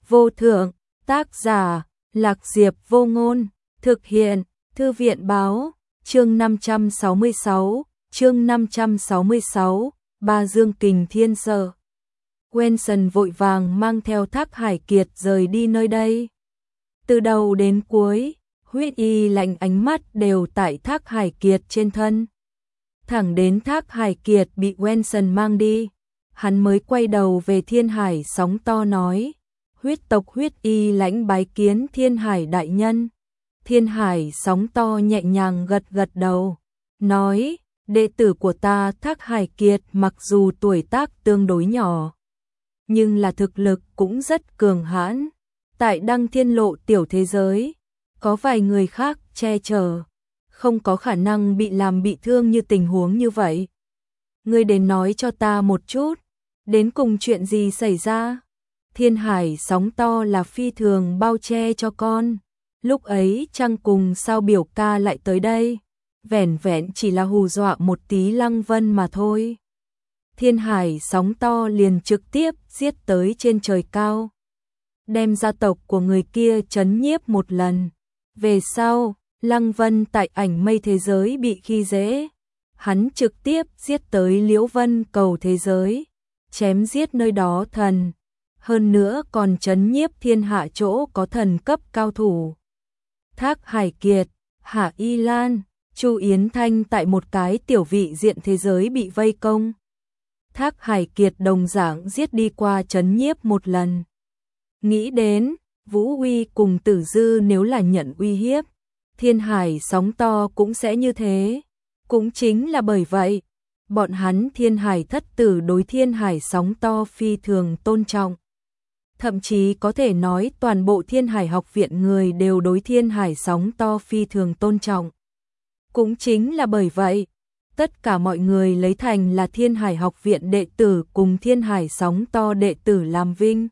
vô thượng, tác giả, Lạc Diệp Vô Ngôn, thực hiện, Thư viện báo, chương 566, Ba Dương Kình Thiên Sở. Wenson vội vàng mang theo Thác Hải Kiệt rời đi nơi đây. Từ đầu đến cuối, Huyết Y Lãnh ánh mắt đều tại Thác Hải Kiệt trên thân. Thẳng đến Thác Hải Kiệt bị Wenson mang đi, hắn mới quay đầu về Thiên Hải Sóng To nói: huyết tộc Huyết Y Lãnh bái kiến Thiên Hải đại nhân. Thiên Hải Sóng To nhẹ nhàng gật gật đầu, nói: đệ tử của ta Thác Hải Kiệt mặc dù tuổi tác tương đối nhỏ, nhưng là thực lực cũng rất cường hãn. Tại Đăng Thiên Lộ tiểu thế giới, có vài người khác che chở, không có khả năng bị làm bị thương như tình huống như vậy. Ngươi đến nói cho ta một chút, đến cùng chuyện gì xảy ra? Thiên Hải Sóng To là phi thường bao che cho con. Lúc ấy Trăng cùng Sao biểu ca lại tới đây, vẻn vẹn chỉ là hù dọa một tí Lăng Vân mà thôi. Thiên Hải Sóng To liền trực tiếp giết tới trên trời cao, đem gia tộc của người kia trấn nhiếp một lần. Về sau, Lăng Vân tại Ảnh Mây thế giới bị khi dễ, hắn trực tiếp giết tới Liễu Vân Cầu thế giới, chém giết nơi đó thần, hơn nữa còn trấn nhiếp thiên hạ chỗ có thần cấp cao thủ. Thác Hải Kiệt, Hạ Y Lan, Chu Yến Thanh tại một cái tiểu vị diện thế giới bị vây công. Thác Hải Kiệt đồng dạng giết đi qua trấn nhiếp một lần. Nghĩ đến, Vũ Huy cùng Tử Dư nếu là nhận uy hiếp, Thiên Hải Sóng To cũng sẽ như thế. Cũng chính là bởi vậy, bọn hắn Thiên Hải thất tử đối Thiên Hải Sóng To phi thường tôn trọng. Thậm chí có thể nói toàn bộ Thiên Hải học viện người đều đối Thiên Hải Sóng To phi thường tôn trọng. Cũng chính là bởi vậy, tất cả mọi người lấy thành là Thiên Hải học viện đệ tử cùng Thiên Hải Sóng To đệ tử làm vinh.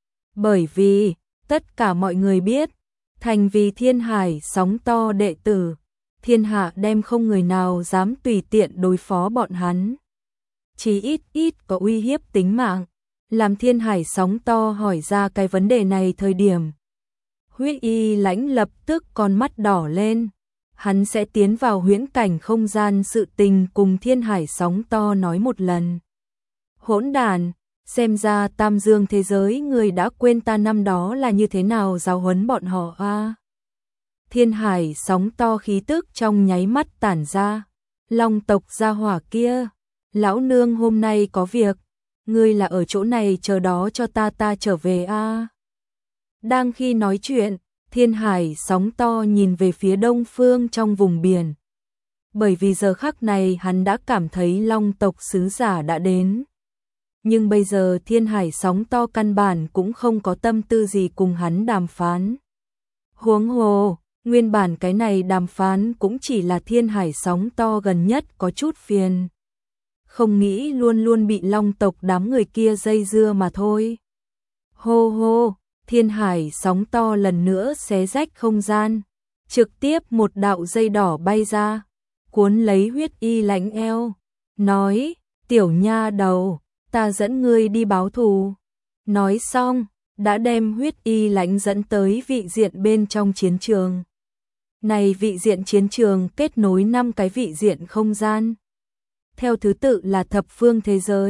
Bởi vì, tất cả mọi người biết, thành vì Thiên Hải Sóng To đệ tử, thiên hạ đem không người nào dám tùy tiện đối phó bọn hắn. Chỉ ít có uy hiếp tính mạng. Làm Thiên Hải Sóng To hỏi ra cái vấn đề này thời điểm, Huyết Y Lãnh lập tức con mắt đỏ lên. Hắn sẽ tiến vào huyễn cảnh không gian sự tình cùng Thiên Hải Sóng To nói một lần. Hỗn đàn, xem ra Tam Dương thế giới người đã quên ta năm đó là như thế nào giáo huấn bọn họ a. Thiên Hải Sóng To khí tức trong nháy mắt tản ra. Long tộc gia hỏa kia, lão nương hôm nay có việc, ngươi là ở chỗ này chờ đó cho ta trở về a. Đang khi nói chuyện, Thiên Hải Sóng To nhìn về phía đông phương trong vùng biển. Bởi vì giờ khắc này hắn đã cảm thấy Long tộc sứ giả đã đến. Nhưng bây giờ Thiên Hải Sóng To căn bản cũng không có tâm tư gì cùng hắn đàm phán. Huống hồ, nguyên bản cái này đàm phán cũng chỉ là Thiên Hải Sóng To gần nhất có chút phiền. Không nghĩ luôn luôn bị Long tộc đám người kia dây dưa mà thôi. Hô hô, Thiên Hải Sóng To lần nữa xé rách không gian, trực tiếp một đạo dây đỏ bay ra, cuốn lấy Huyết Y Lãnh eo, nói: tiểu nha đầu, ta dẫn ngươi đi báo thù. Nói xong, đã đem Huyết Y Lãnh dẫn tới vị diện bên trong chiến trường. Này vị diện chiến trường kết nối 5 cái vị diện không gian. Theo thứ tự là thập phương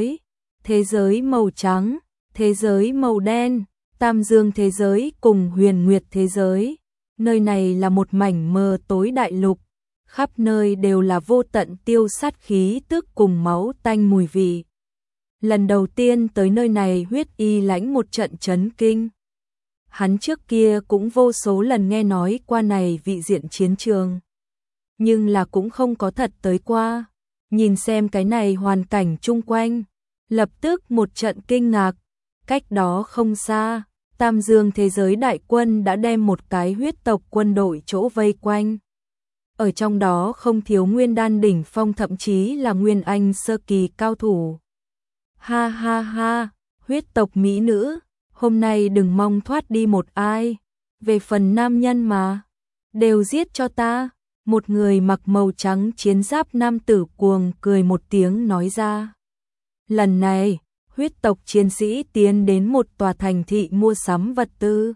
thế giới màu trắng, thế giới màu đen, Tam Dương thế giới cùng Huyền Nguyệt thế giới. Nơi này là một mảnh mờ tối đại lục, khắp nơi đều là vô tận tiêu sát khí tức cùng máu tanh mùi vị. Lần đầu tiên tới nơi này Huyết Y Lãnh một trận chấn kinh. Hắn trước kia cũng vô số lần nghe nói qua này vị diện chiến trường, nhưng là cũng không có thật tới qua. Nhìn xem cái này hoàn cảnh chung quanh, lập tức một trận kinh ngạc. Cách đó không xa, Tam Dương thế giới đại quân đã đem một cái huyết tộc quân đội chỗ vây quanh. Ở trong đó không thiếu nguyên đan đỉnh phong, thậm chí là nguyên anh sơ kỳ cao thủ. Ha ha ha, huyết tộc mỹ nữ, hôm nay đừng mong thoát đi một ai. Về phần nam nhân mà, đều giết cho ta. Một người mặc màu trắng chiến giáp nam tử cuồng cười một tiếng nói ra. Lần này, huyết tộc chiến sĩ tiến đến một tòa thành thị mua sắm vật tư.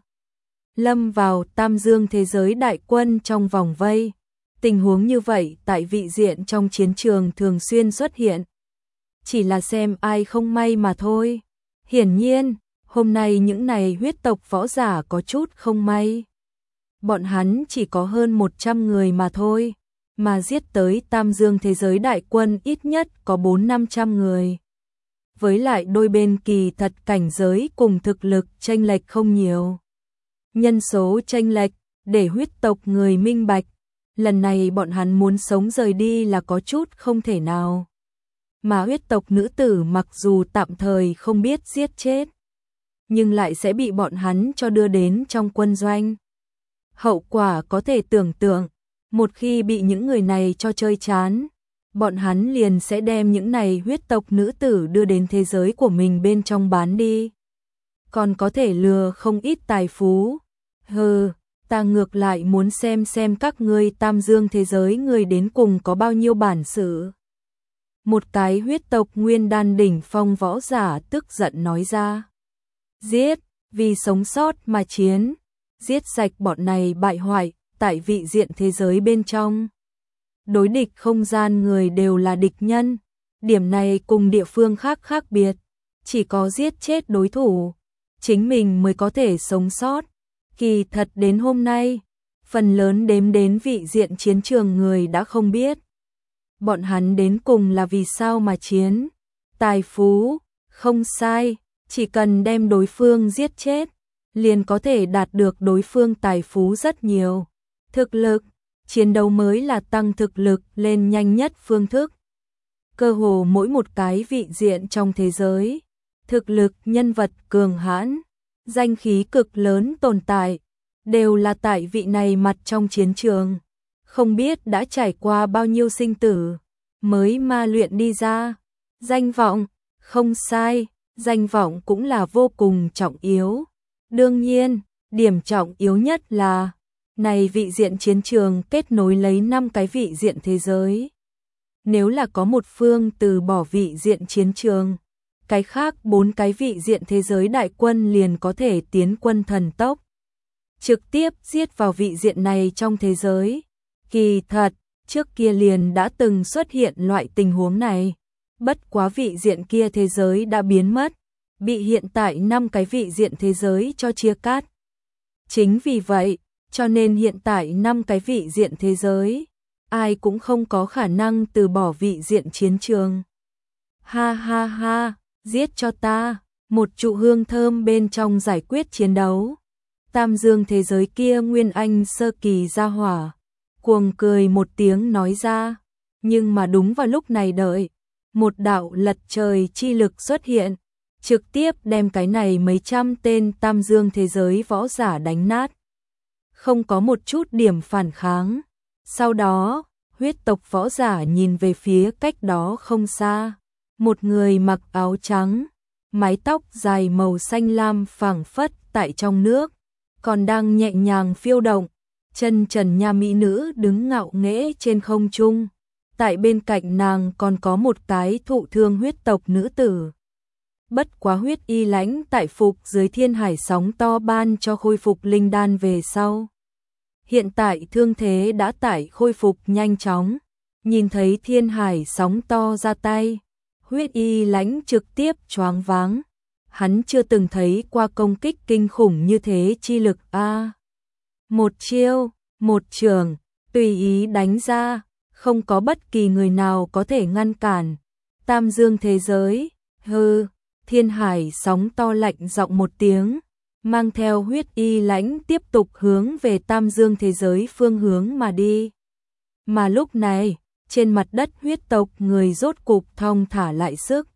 Lâm vào Tam Dương thế giới đại quân trong vòng vây. Tình huống như vậy tại vị diện trong chiến trường thường xuyên xuất hiện. Chỉ là xem ai không may mà thôi. Hiển nhiên, hôm nay những này huyết tộc võ giả có chút không may. Bọn hắn chỉ có hơn 100 người mà thôi, mà giết tới Tam Dương thế giới đại quân ít nhất có 400-500 người. Với lại đôi bên kỳ thật cảnh giới cùng thực lực chênh lệch không nhiều. Nhân số chênh lệch, để huyết tộc người minh bạch, lần này bọn hắn muốn sống rời đi là có chút không thể nào. Mà huyết tộc nữ tử mặc dù tạm thời không biết giết chết, nhưng lại sẽ bị bọn hắn cho đưa đến trong quân doanh. Hậu quả có thể tưởng tượng, một khi bị những người này cho chơi chán, bọn hắn liền sẽ đem những này huyết tộc nữ tử đưa đến thế giới của mình bên trong bán đi. Còn có thể lừa không ít tài phú. Hừ, ta ngược lại muốn xem các ngươi Tam Dương thế giới người đến cùng có bao nhiêu bản sự. Một cái huyết tộc nguyên đan đỉnh phong võ giả tức giận nói ra. Giết, vì sống sót mà chiến, giết sạch bọn này bại hoại, tại vị diện thế giới bên trong. Đối địch không gian người đều là địch nhân, điểm này cùng địa phương khác khác biệt, chỉ có giết chết đối thủ, chính mình mới có thể sống sót. Kỳ thật đến hôm nay, phần lớn đếm đến vị diện chiến trường người đã không biết. Bọn hắn đến cùng là vì sao mà chiến. Tài phú, không sai, chỉ cần đem đối phương giết chết, liền có thể đạt được đối phương tài phú rất nhiều. Thực lực, chiến đấu mới là tăng thực lực lên nhanh nhất phương thức. Cơ hồ mỗi một cái vị diện trong thế giới, thực lực nhân vật cường hãn, danh khí cực lớn tồn tại, đều là tại vị này mặt trong chiến trường. Không biết đã trải qua bao nhiêu sinh tử, mới ma luyện đi ra. Danh vọng, không sai, danh vọng cũng là vô cùng trọng yếu. Đương nhiên, điểm trọng yếu nhất là, này vị diện chiến trường kết nối lấy 5 cái vị diện thế giới. Nếu là có một phương từ bỏ vị diện chiến trường, cái khác 4 cái vị diện thế giới đại quân liền có thể tiến quân thần tốc, trực tiếp giết vào vị diện này trong thế giới. Kỳ thật, trước kia liền đã từng xuất hiện loại tình huống này. Bất quá vị diện kia thế giới đã biến mất, bị hiện tại 5 cái vị diện thế giới cho chia cắt. Chính vì vậy, cho nên hiện tại 5 cái vị diện thế giới, ai cũng không có khả năng từ bỏ vị diện chiến trường. Ha ha ha, giết cho ta, một trụ hương thơm bên trong giải quyết chiến đấu. Tam Dương thế giới kia Nguyên Anh sơ kỳ ra hỏa, cuồng cười một tiếng nói ra, nhưng mà đúng vào lúc này đợi, một đạo lật trời chi lực xuất hiện, trực tiếp đem cái này mấy trăm tên Tam Dương thế giới võ giả đánh nát. Không có một chút điểm phản kháng. Sau đó, huyết tộc võ giả nhìn về phía cách đó không xa. Một người mặc áo trắng, mái tóc dài màu xanh lam phảng phất tại trong nước, còn đang nhẹ nhàng phiêu động. Chân trần nha mỹ nữ đứng ngạo nghễ trên không trung. Tại bên cạnh nàng còn có một cái thụ thương huyết tộc nữ tử. Bất quá huyết y lãnh tại phục dưới thiên hải sóng to ban cho khôi phục linh đan về sau. Hiện tại thương thế đã tải khôi phục nhanh chóng. Nhìn thấy thiên hải sóng to ra tay, huyết y lãnh trực tiếp choáng váng. Hắn chưa từng thấy qua công kích kinh khủng như thế chi lực a. Một chiêu, một trường, tùy ý đánh ra, không có bất kỳ người nào có thể ngăn cản. Tam Dương thế giới, hừ, thiên hải sóng to lạnh giọng một tiếng, mang theo huyết y lãnh tiếp tục hướng về Tam Dương thế giới phương hướng mà đi. Mà lúc này, trên mặt đất huyết tộc người rốt cục thong thả lại sức.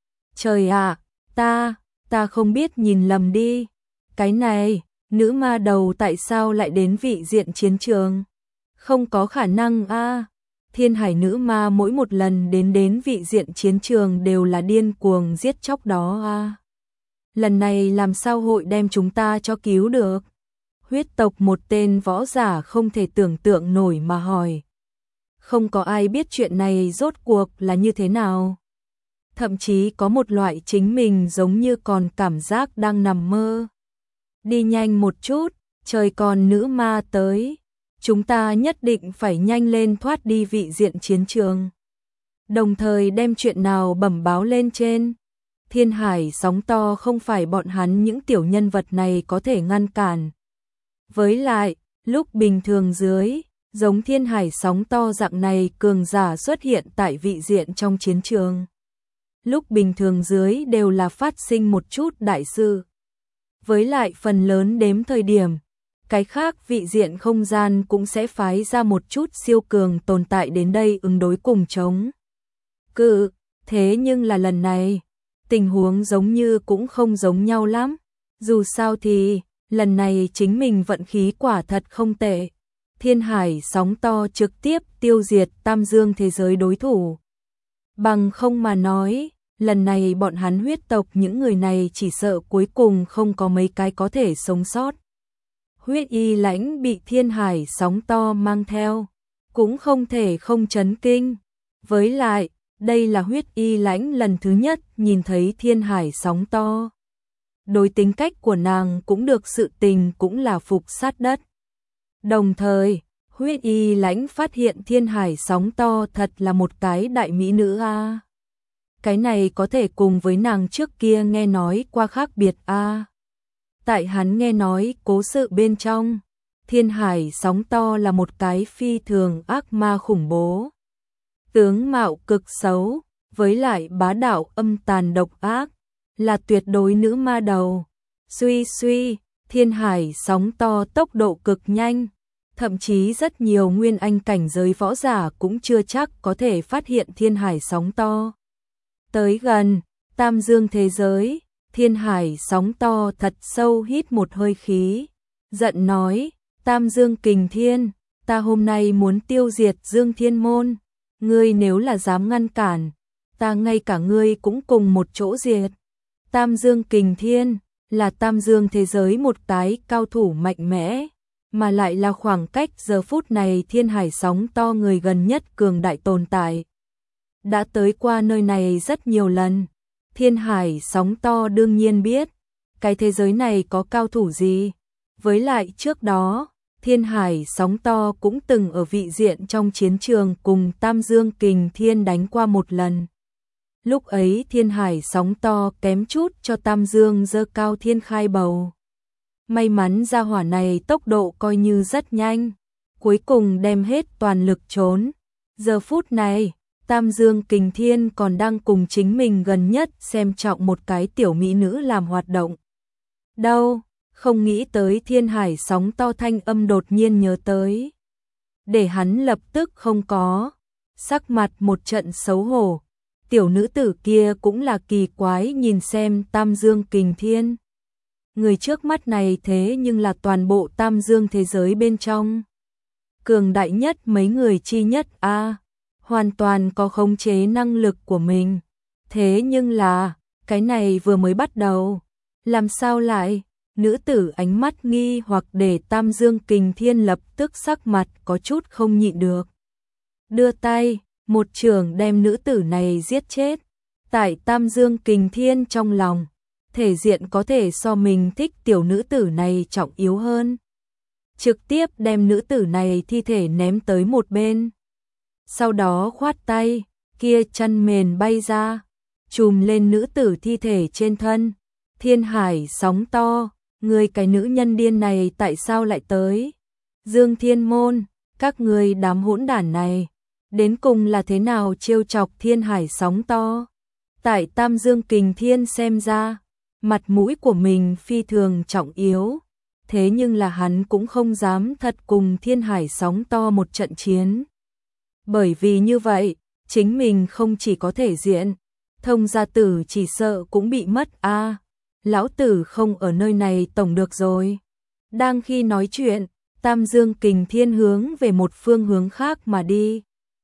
Trời ạ, ta không biết nhìn lầm đi. Cái này, nữ ma đầu tại sao lại đến vị diện chiến trường? Không có khả năng a. Thiên hải nữ ma mỗi một lần đến vị diện chiến trường đều là điên cuồng giết chóc đó a. Lần này làm sao hội đem chúng ta cho cứu được? Huyết tộc một tên võ giả không thể tưởng tượng nổi mà hỏi. Không có ai biết chuyện này rốt cuộc là như thế nào. thậm chí có một loại chính mình giống như còn cảm giác đang nằm mơ. Đi nhanh một chút, trời còn nữ ma tới, chúng ta nhất định phải nhanh lên thoát đi vị diện chiến trường. Đồng thời đem chuyện nào bẩm báo lên trên. Thiên hải sóng to không phải bọn hắn những tiểu nhân vật này có thể ngăn cản. Với lại, lúc bình thường dưới, giống thiên hải sóng to dạng này cường giả xuất hiện tại vị diện trong chiến trường. Lúc bình thường dưới đều là phát sinh một chút đại sự. Với lại phần lớn đếm thời điểm, cái khác vị diện không gian cũng sẽ phái ra một chút siêu cường tồn tại đến đây ứng đối cùng chống cự. Thế nhưng là lần này, tình huống giống như cũng không giống nhau lắm. Dù sao thì, lần này chính mình vận khí quả thật không tệ. Thiên hải sóng to trực tiếp tiêu diệt tam dương thế giới đối thủ. Bằng không mà nói, lần này bọn hắn huyết tộc những người này chỉ sợ cuối cùng không có mấy cái có thể sống sót. Huyết y lãnh bị thiên hải sóng to mang theo, cũng không thể không chấn kinh. Với lại, đây là huyết y lãnh lần thứ nhất nhìn thấy thiên hải sóng to. Đối tính cách của nàng cũng được sự tình cũng là phục sát đất. Đồng thời, huyết y lãnh phát hiện thiên hải sóng to thật là một cái đại mỹ nữ a. Cái này có thể cùng với nàng trước kia nghe nói qua khác biệt a. Tại hắn nghe nói cố sự bên trong, thiên hải sóng to là một cái phi thường ác ma khủng bố. Tướng mạo cực xấu, với lại bá đạo âm tàn độc ác, là tuyệt đối nữ ma đầu. Suy suy, thiên hải sóng to tốc độ cực nhanh, thậm chí rất nhiều nguyên anh cảnh giới võ giả cũng chưa chắc có thể phát hiện thiên hải sóng to. Tới gần, tam dương thế giới, thiên hải sóng to thật sâu hít một hơi khí, giận nói, tam dương kình thiên, ta hôm nay muốn tiêu diệt Dương Thiên Môn, ngươi nếu là dám ngăn cản, ta ngay cả ngươi cũng cùng một chỗ diệt. Tam dương kình thiên, là tam dương thế giới một cái cao thủ mạnh mẽ, mà lại là khoảng cách giờ phút này thiên hải sóng to người gần nhất cường đại tồn tại. Đã tới qua nơi này rất nhiều lần, thiên hải sóng to đương nhiên biết, cái thế giới này có cao thủ gì. Với lại trước đó, thiên hải sóng to cũng từng ở vị diện trong chiến trường cùng tam dương kình thiên đánh qua một lần. Lúc ấy thiên hải sóng to kém chút cho tam dương giơ cao thiên khai bầu. May mắn gia hỏa này tốc độ coi như rất nhanh, cuối cùng đem hết toàn lực trốn. Giờ phút này, tam dương kình thiên còn đang cùng chính mình gần nhất xem trọng một cái tiểu mỹ nữ làm hoạt động. Đâu, không nghĩ tới thiên hải sóng to thanh âm đột nhiên nhớ tới. Để hắn lập tức không có, sắc mặt một trận xấu hổ. Tiểu nữ tử kia cũng là kỳ quái nhìn xem tam dương kình thiên. Người trước mắt này thế nhưng là toàn bộ tam dương thế giới bên trong. Cường đại nhất mấy người chi nhất a, hoàn toàn có khống chế năng lực của mình. Thế nhưng là, cái này vừa mới bắt đầu. Làm sao lại? Nữ tử ánh mắt nghi hoặc để tam dương kình thiên lập tức sắc mặt có chút không nhịn được. Đưa tay, một chưởng đem nữ tử này giết chết. Tại tam dương kình thiên trong lòng, thể diện có thể so mình thích tiểu nữ tử này trọng yếu hơn. Trực tiếp đem nữ tử này thi thể ném tới một bên. Sau đó khoát tay, kia chân mền bay ra, chùm lên nữ tử thi thể trên thân. Thiên hải sóng to, người cái nữ nhân điên này tại sao lại tới? Dương Thiên Môn, các người đám hỗn đản này, đến cùng là thế nào trêu chọc thiên hải sóng to? Tại tam dương kình thiên xem ra, mặt mũi của mình phi thường trọng yếu, thế nhưng là hắn cũng không dám thật cùng thiên hải sóng to một trận chiến. Bởi vì như vậy, chính mình không chỉ có thể diện, thông gia tử chỉ sợ cũng bị mất a. Lão tử không ở nơi này tổng được rồi. Đang khi nói chuyện, tam dương kình thiên hướng về một phương hướng khác mà đi.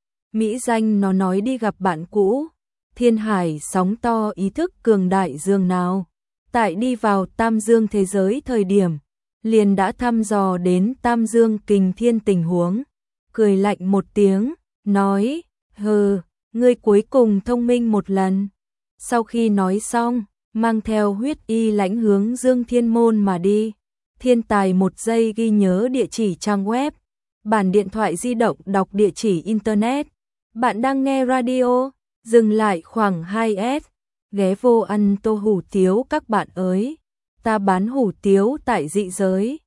Mỹ danh nó nói đi gặp bạn cũ. Thiên hải sóng to ý thức cường đại dương nào. Tại đi vào tam dương thế giới thời điểm, liền đã thăm dò đến tam dương kình thiên tình huống. Cười lạnh một tiếng, nói, hừ, ngươi cuối cùng thông minh một lần. Sau khi nói xong, mang theo Huyết Y lãnh hướng Dương Thiên Môn mà đi. Thiên tài 1 giây ghi nhớ địa chỉ trang web, bản điện thoại di động đọc địa chỉ internet. Bạn đang nghe radio, dừng lại khoảng 2S, ghé vô ăn tô hủ tiếu các bạn ơi. Ta bán hủ tiếu tại dị giới.